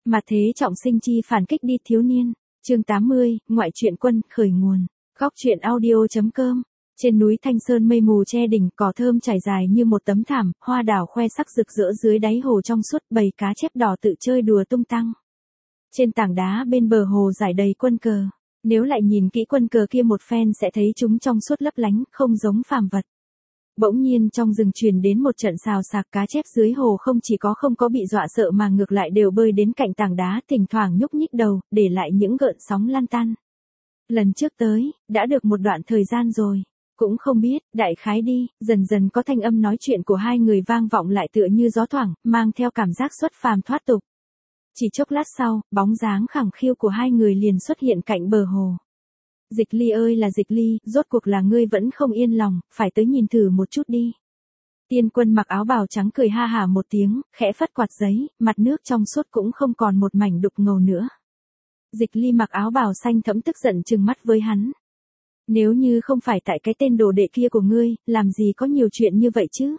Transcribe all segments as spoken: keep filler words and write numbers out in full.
Mà thế trọng sinh chi phản kích đi thiếu niên. Chương tám mươi, ngoại truyện quân, khởi nguồn. Góc truyện audio.com. Trên núi Thanh Sơn mây mù che đỉnh, cỏ thơm trải dài như một tấm thảm, hoa đào khoe sắc rực rỡ dưới đáy hồ trong suốt, bầy cá chép đỏ tự chơi đùa tung tăng. Trên tảng đá bên bờ hồ rải đầy quân cờ. Nếu lại nhìn kỹ quân cờ kia một phen sẽ thấy chúng trong suốt lấp lánh, không giống phàm vật. Bỗng nhiên trong rừng truyền đến một trận xào xạc, cá chép dưới hồ không chỉ có không có bị dọa sợ mà ngược lại đều bơi đến cạnh tảng đá, thỉnh thoảng nhúc nhích đầu, để lại những gợn sóng lan tan. Lần trước tới, đã được một đoạn thời gian rồi. Cũng không biết, đại khái đi, dần dần có thanh âm nói chuyện của hai người vang vọng lại tựa như gió thoảng, mang theo cảm giác xuất phàm thoát tục. Chỉ chốc lát sau, bóng dáng khẳng khiu của hai người liền xuất hiện cạnh bờ hồ. Dịch Ly ơi là Dịch Ly, rốt cuộc là ngươi vẫn không yên lòng, phải tới nhìn thử một chút đi. Tiên Quân mặc áo bào trắng cười ha hả một tiếng, khẽ phất quạt giấy, mặt nước trong suốt cũng không còn một mảnh đục ngầu nữa. Dịch Ly mặc áo bào xanh thẫm tức giận trừng mắt với hắn. Nếu như không phải tại cái tên đồ đệ kia của ngươi, làm gì có nhiều chuyện như vậy chứ?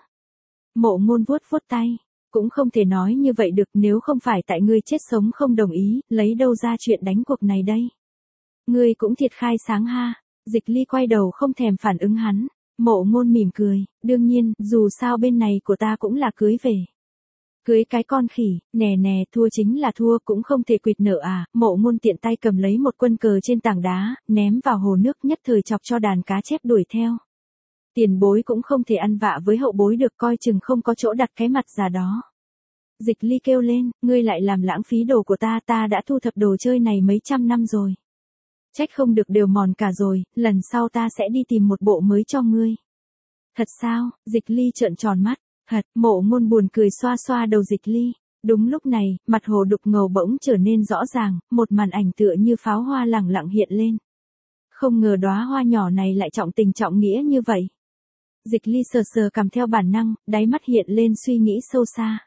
Mộ Ngôn vuốt vuốt tay, cũng không thể nói như vậy được, nếu không phải tại ngươi chết sống không đồng ý, lấy đâu ra chuyện đánh cuộc này đây? Ngươi cũng thiệt khai sáng ha. Dịch Ly quay đầu không thèm phản ứng hắn. Mộ Ngôn mỉm cười, đương nhiên, dù sao bên này của ta cũng là cưới về. Cưới cái con khỉ, nè nè, thua chính là thua, cũng không thể quỵt nợ à. Mộ Ngôn tiện tay cầm lấy một quân cờ trên tảng đá, ném vào hồ nước, nhất thời chọc cho đàn cá chép đuổi theo. Tiền bối cũng không thể ăn vạ với hậu bối được, coi chừng không có chỗ đặt cái mặt già đó. Dịch Ly kêu lên, ngươi lại làm lãng phí đồ của ta, ta đã thu thập đồ chơi này mấy trăm năm rồi. Trách không được đều mòn cả rồi, lần sau ta sẽ đi tìm một bộ mới cho ngươi. Thật sao? Dịch Ly trợn tròn mắt. Thật, Mộ Ngôn buồn cười xoa xoa đầu Dịch Ly. Đúng lúc này, mặt hồ đục ngầu bỗng trở nên rõ ràng, một màn ảnh tựa như pháo hoa lẳng lặng hiện lên. Không ngờ đóa hoa nhỏ này lại trọng tình trọng nghĩa như vậy. Dịch Ly sờ sờ cằm theo bản năng, đáy mắt hiện lên suy nghĩ sâu xa.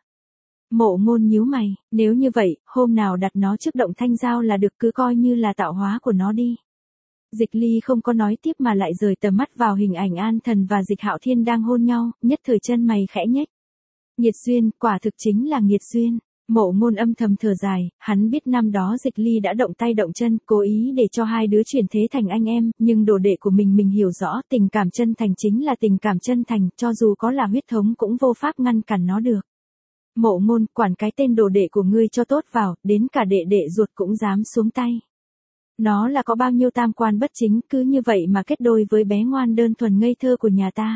Mộ Ngôn nhíu mày, nếu như vậy, hôm nào đặt nó trước động thanh giao là được, cứ coi như là tạo hóa của nó đi. Dịch Ly không có nói tiếp mà lại rời tầm mắt vào hình ảnh An Thần và Dịch Hạo Thiên đang hôn nhau, nhất thời chân mày khẽ nhếch. Nghiệt duyên, quả thực chính là nghiệt duyên. Mộ Ngôn âm thầm thở dài, hắn biết năm đó Dịch Ly đã động tay động chân, cố ý để cho hai đứa chuyển thế thành anh em, nhưng đồ đệ của mình mình hiểu rõ, tình cảm chân thành chính là tình cảm chân thành, cho dù có là huyết thống cũng vô pháp ngăn cản nó được. Mộ Ngôn, quản cái tên đồ đệ của ngươi cho tốt vào, đến cả đệ đệ ruột cũng dám xuống tay. Nó là có bao nhiêu tam quan bất chính, cứ như vậy mà kết đôi với bé ngoan đơn thuần ngây thơ của nhà ta.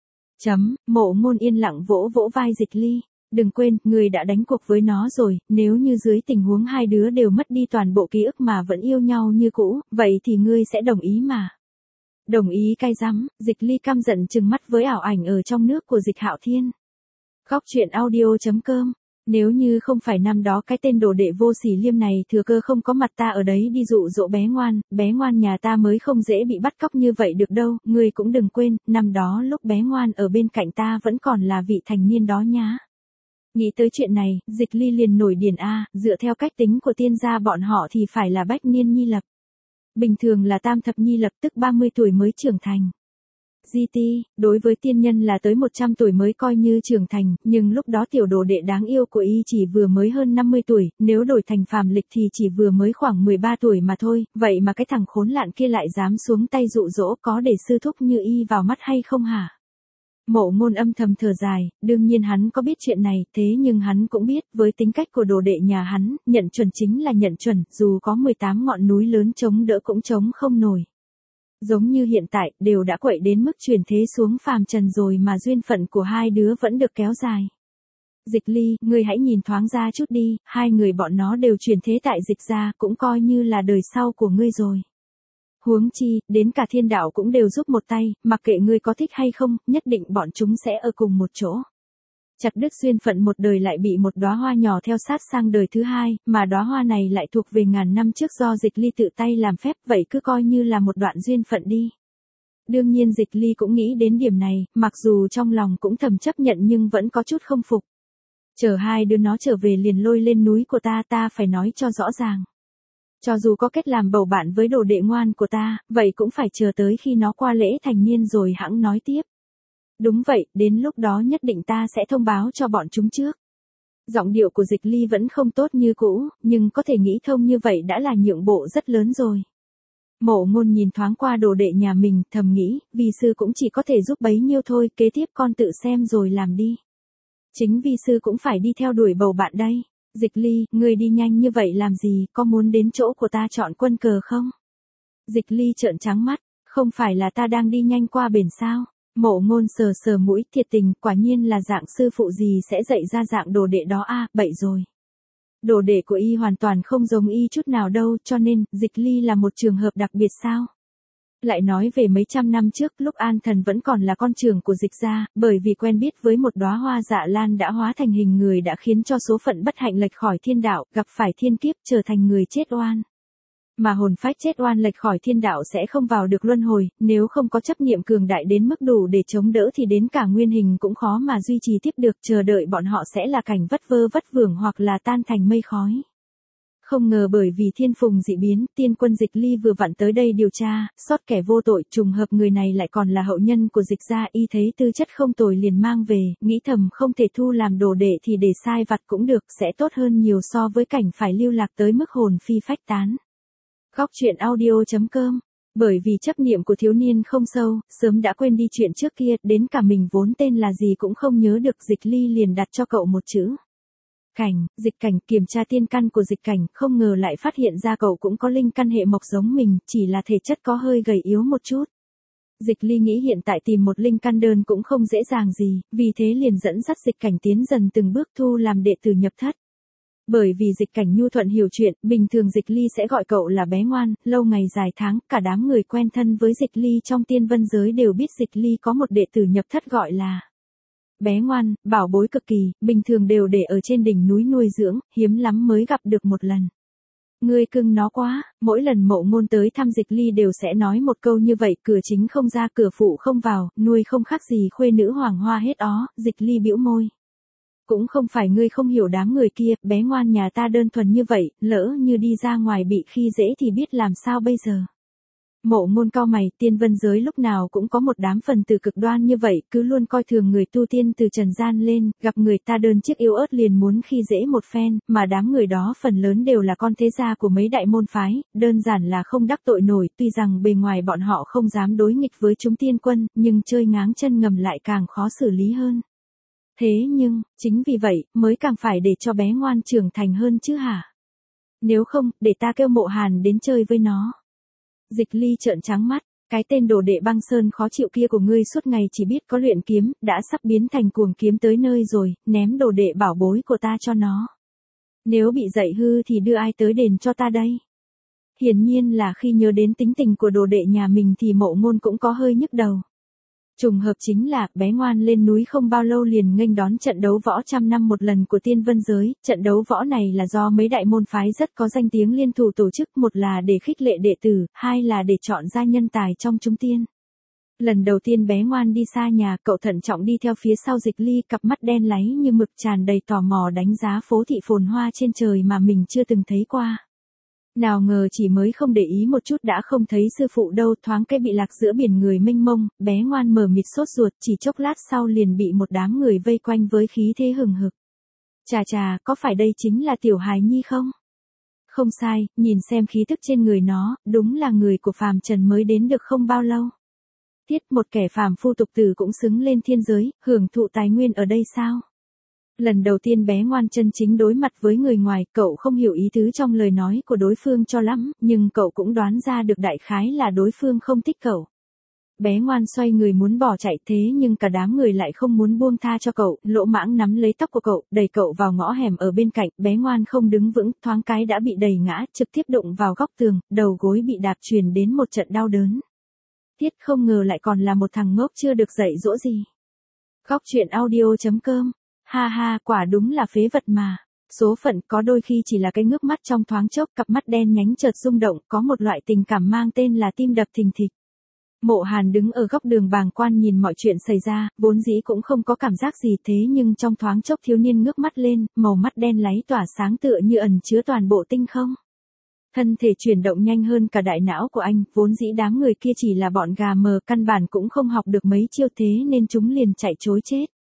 Chấm, Mộ Ngôn yên lặng vỗ vỗ vai Dịch Ly. Đừng quên, ngươi đã đánh cuộc với nó rồi, nếu như dưới tình huống hai đứa đều mất đi toàn bộ ký ức mà vẫn yêu nhau như cũ, vậy thì ngươi sẽ đồng ý mà. Đồng ý cay rắm, Dịch Ly căm giận trừng mắt với ảo ảnh ở trong nước của Dịch Hạo Thiên. Góc truyện audio.com. Nếu như không phải năm đó cái tên đồ đệ vô sỉ liêm này thừa cơ không có mặt ta ở đấy đi dụ dỗ bé ngoan, bé ngoan nhà ta mới không dễ bị bắt cóc như vậy được đâu, ngươi cũng đừng quên, năm đó lúc bé ngoan ở bên cạnh ta vẫn còn là vị thành niên đó nhá. Nghĩ tới chuyện này, Dịch Ly liền nổi điên a, dựa theo cách tính của tiên gia bọn họ thì phải là bách niên nhi lập. Bình thường là tam thập nhi lập, tức ba mươi tuổi mới trưởng thành. giê tê, đối với tiên nhân là tới một trăm tuổi mới coi như trưởng thành, nhưng lúc đó tiểu đồ đệ đáng yêu của y chỉ vừa mới hơn năm mươi tuổi, nếu đổi thành phàm lịch thì chỉ vừa mới khoảng mười ba tuổi mà thôi, vậy mà cái thằng khốn nạn kia lại dám xuống tay dụ dỗ, có để sư thúc như y vào mắt hay không hả? Mộ Ngôn âm thầm thở dài, đương nhiên hắn có biết chuyện này, thế nhưng hắn cũng biết, với tính cách của đồ đệ nhà hắn, nhận chuẩn chính là nhận chuẩn, dù có mười tám ngọn núi lớn chống đỡ cũng chống không nổi. Giống như hiện tại, đều đã quậy đến mức chuyển thế xuống phàm trần rồi mà duyên phận của hai đứa vẫn được kéo dài. Dịch Ly, ngươi hãy nhìn thoáng ra chút đi, hai người bọn nó đều chuyển thế tại Dịch gia, cũng coi như là đời sau của ngươi rồi. Huống chi, đến cả thiên đạo cũng đều giúp một tay, mặc kệ ngươi có thích hay không, nhất định bọn chúng sẽ ở cùng một chỗ. Chặt đứt duyên phận một đời lại bị một đóa hoa nhỏ theo sát sang đời thứ hai, mà đóa hoa này lại thuộc về ngàn năm trước do Dịch Ly tự tay làm phép, vậy cứ coi như là một đoạn duyên phận đi. Đương nhiên Dịch Ly cũng nghĩ đến điểm này, mặc dù trong lòng cũng thầm chấp nhận nhưng vẫn có chút không phục. Chờ hai đứa nó trở về liền lôi lên núi của ta, ta phải nói cho rõ ràng. Cho dù có kết làm bầu bạn với đồ đệ ngoan của ta, vậy cũng phải chờ tới khi nó qua lễ thành niên rồi hẵng nói tiếp. Đúng vậy, đến lúc đó nhất định ta sẽ thông báo cho bọn chúng trước. Giọng điệu của Dịch Ly vẫn không tốt như cũ, nhưng có thể nghĩ thông như vậy đã là nhượng bộ rất lớn rồi. Mộ Ngôn nhìn thoáng qua đồ đệ nhà mình, thầm nghĩ, vi sư cũng chỉ có thể giúp bấy nhiêu thôi, kế tiếp con tự xem rồi làm đi. Chính vi sư cũng phải đi theo đuổi bầu bạn đây. Dịch Ly, ngươi đi nhanh như vậy làm gì, có muốn đến chỗ của ta chọn quân cờ không? Dịch Ly trợn trắng mắt, không phải là ta đang đi nhanh qua bển sao? Mộ Ngôn sờ sờ mũi, thiệt tình, quả nhiên là dạng sư phụ gì sẽ dạy ra dạng đồ đệ đó a, à, bậy rồi. Đồ đệ của y hoàn toàn không giống y chút nào đâu, cho nên, Dịch Ly là một trường hợp đặc biệt sao? Lại nói về mấy trăm năm trước, lúc An Thần vẫn còn là con trưởng của Dịch gia, bởi vì quen biết với một đóa hoa dạ lan đã hóa thành hình người đã khiến cho số phận bất hạnh lệch khỏi thiên đạo, gặp phải thiên kiếp trở thành người chết oan. Mà hồn phách chết oan lệch khỏi thiên đạo sẽ không vào được luân hồi, nếu không có chấp niệm cường đại đến mức đủ để chống đỡ thì đến cả nguyên hình cũng khó mà duy trì tiếp được, chờ đợi bọn họ sẽ là cảnh vất vơ vất vưởng hoặc là tan thành mây khói. Không ngờ bởi vì thiên phùng dị biến, tiên quân Dịch Ly vừa vặn tới đây điều tra, sót kẻ vô tội, trùng hợp người này lại còn là hậu nhân của Dịch gia, y thấy tư chất không tồi liền mang về, nghĩ thầm không thể thu làm đồ đệ thì để sai vặt cũng được, sẽ tốt hơn nhiều so với cảnh phải lưu lạc tới mức hồn phi phách tán. Góc truyện audio chấm com. Bởi vì chấp niệm của thiếu niên không sâu, sớm đã quên đi chuyện trước kia, đến cả mình vốn tên là gì cũng không nhớ được, Dịch Ly liền đặt cho cậu một chữ. Cảnh, Dịch Cảnh. Kiểm tra tiên căn của Dịch Cảnh, không ngờ lại phát hiện ra cậu cũng có linh căn hệ mộc giống mình, chỉ là thể chất có hơi gầy yếu một chút. Dịch Ly nghĩ hiện tại tìm một linh căn đơn cũng không dễ dàng gì, vì thế liền dẫn dắt Dịch Cảnh tiến dần từng bước thu làm đệ tử nhập thất. Bởi vì Dịch Cảnh nhu thuận hiểu chuyện, bình thường Dịch Ly sẽ gọi cậu là bé ngoan, lâu ngày dài tháng, cả đám người quen thân với Dịch Ly trong tiên vân giới đều biết Dịch Ly có một đệ tử nhập thất gọi là bé ngoan, bảo bối cực kỳ, bình thường đều để ở trên đỉnh núi nuôi dưỡng, hiếm lắm mới gặp được một lần. Ngươi cưng nó quá, mỗi lần Mộ Ngôn tới thăm Dịch Ly đều sẽ nói một câu như vậy, cửa chính không ra cửa phụ không vào, nuôi không khác gì khuê nữ hoàng hoa hết ó, Dịch Ly bĩu môi. Cũng không phải ngươi không hiểu đám người kia, bé ngoan nhà ta đơn thuần như vậy, lỡ như đi ra ngoài bị khi dễ thì biết làm sao bây giờ. Mộ Ngôn cau mày, tiên vân giới lúc nào cũng có một đám phần tử cực đoan như vậy, cứ luôn coi thường người tu tiên từ trần gian lên, gặp người ta đơn chiếc yếu ớt liền muốn khi dễ một phen, mà đám người đó phần lớn đều là con thế gia của mấy đại môn phái, đơn giản là không đắc tội nổi, tuy rằng bề ngoài bọn họ không dám đối nghịch với chúng tiên quân, nhưng chơi ngáng chân ngầm lại càng khó xử lý hơn. Thế nhưng, chính vì vậy, mới càng phải để cho bé ngoan trưởng thành hơn chứ hả? Nếu không, để ta kêu Mộ Hàn đến chơi với nó. Dịch Ly trợn trắng mắt, cái tên đồ đệ băng sơn khó chịu kia của ngươi suốt ngày chỉ biết có luyện kiếm, đã sắp biến thành cuồng kiếm tới nơi rồi, ném đồ đệ bảo bối của ta cho nó. Nếu bị dạy hư thì đưa ai tới đền cho ta đây? Hiển nhiên là khi nhớ đến tính tình của đồ đệ nhà mình thì Mộ Ngôn cũng có hơi nhức đầu. Trùng hợp chính là, bé ngoan lên núi không bao lâu liền nghênh đón trận đấu võ trăm năm một lần của tiên vân giới, trận đấu võ này là do mấy đại môn phái rất có danh tiếng liên thủ tổ chức, một là để khích lệ đệ tử, hai là để chọn ra nhân tài trong chúng tiên. Lần đầu tiên bé ngoan đi xa nhà, cậu thận trọng đi theo phía sau Dịch Ly, cặp mắt đen láy như mực tràn đầy tò mò đánh giá phố thị phồn hoa trên trời mà mình chưa từng thấy qua. Nào ngờ chỉ mới không để ý một chút đã không thấy sư phụ đâu, thoáng cái bị lạc giữa biển người mênh mông, bé ngoan mờ mịt sốt ruột, chỉ chốc lát sau liền bị một đám người vây quanh với khí thế hừng hực. Chà chà, có phải đây chính là tiểu hài nhi không? Không sai, nhìn xem khí tức trên người nó, đúng là người của phàm trần mới đến được không bao lâu. Tiết, một kẻ phàm phu tục tử cũng xứng lên thiên giới, hưởng thụ tài nguyên ở đây sao? Lần đầu tiên bé ngoan chân chính đối mặt với người ngoài, cậu không hiểu ý tứ trong lời nói của đối phương cho lắm, nhưng cậu cũng đoán ra được đại khái là đối phương không thích cậu. Bé ngoan xoay người muốn bỏ chạy, thế nhưng cả đám người lại không muốn buông tha cho cậu, lỗ mãng nắm lấy tóc của cậu, đẩy cậu vào ngõ hẻm ở bên cạnh, bé ngoan không đứng vững, thoáng cái đã bị đẩy ngã, trực tiếp đụng vào góc tường, đầu gối bị đạp truyền đến một trận đau đớn. Tiết, không ngờ lại còn là một thằng ngốc chưa được dạy dỗ gì. Góc truyện audio chấm com. Ha ha, quả đúng là phế vật mà. Số phận có đôi khi chỉ là cái ngước mắt trong thoáng chốc, cặp mắt đen nhánh chợt rung động, có một loại tình cảm mang tên là tim đập thình thịch. Mộ Hàn đứng ở góc đường bàng quan nhìn mọi chuyện xảy ra, vốn dĩ cũng không có cảm giác gì, thế nhưng trong thoáng chốc thiếu niên ngước mắt lên, màu mắt đen láy tỏa sáng tựa như ẩn chứa toàn bộ tinh không. Thân thể chuyển động nhanh hơn cả đại não của anh, vốn dĩ đám người kia chỉ là bọn gà mờ, căn bản cũng không học được mấy chiêu thế nên chúng liền chạy trối chết.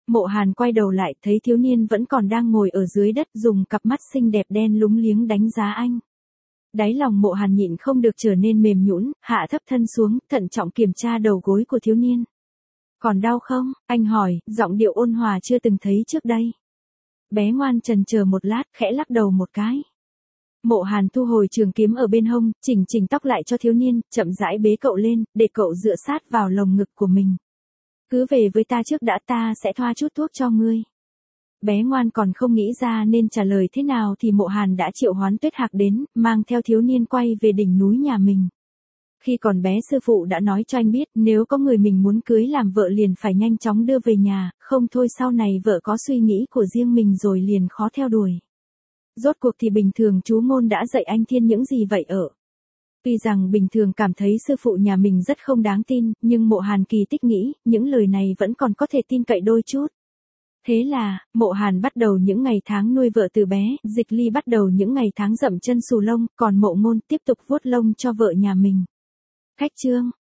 Mộ Hàn quay đầu lại thấy thiếu niên vẫn còn đang ngồi ở dưới đất dùng cặp mắt xinh đẹp đen lúng liếng đánh giá anh. Đáy lòng Mộ Hàn nhịn không được trở nên mềm nhũn, hạ thấp thân xuống, thận trọng kiểm tra đầu gối của thiếu niên. Còn đau không? Anh hỏi, giọng điệu ôn hòa chưa từng thấy trước đây. Bé ngoan chần chờ một lát, khẽ lắc đầu một cái. Mộ Hàn thu hồi trường kiếm ở bên hông, chỉnh chỉnh tóc lại cho thiếu niên, chậm rãi bế cậu lên, để cậu dựa sát vào lồng ngực của mình. Cứ về với ta trước đã, ta sẽ thoa chút thuốc cho ngươi. Bé ngoan còn không nghĩ ra nên trả lời thế nào thì Mộ Hàn đã triệu hoán Tuyết Hạc đến, mang theo thiếu niên quay về đỉnh núi nhà mình. Khi còn bé sư phụ đã nói cho anh biết nếu có người mình muốn cưới làm vợ liền phải nhanh chóng đưa về nhà, không thôi sau này vợ có suy nghĩ của riêng mình rồi liền khó theo đuổi. Rốt cuộc thì bình thường chú ngôn đã dạy anh Thiên những gì vậy ở? Tuy rằng bình thường cảm thấy sư phụ nhà mình rất không đáng tin, nhưng Mộ Hàn kỳ tích nghĩ, những lời này vẫn còn có thể tin cậy đôi chút. Thế là, Mộ Hàn bắt đầu những ngày tháng nuôi vợ từ bé, Dịch Ly bắt đầu những ngày tháng dậm chân xù lông, còn Mộ Ngôn tiếp tục vuốt lông cho vợ nhà mình. Khách trương,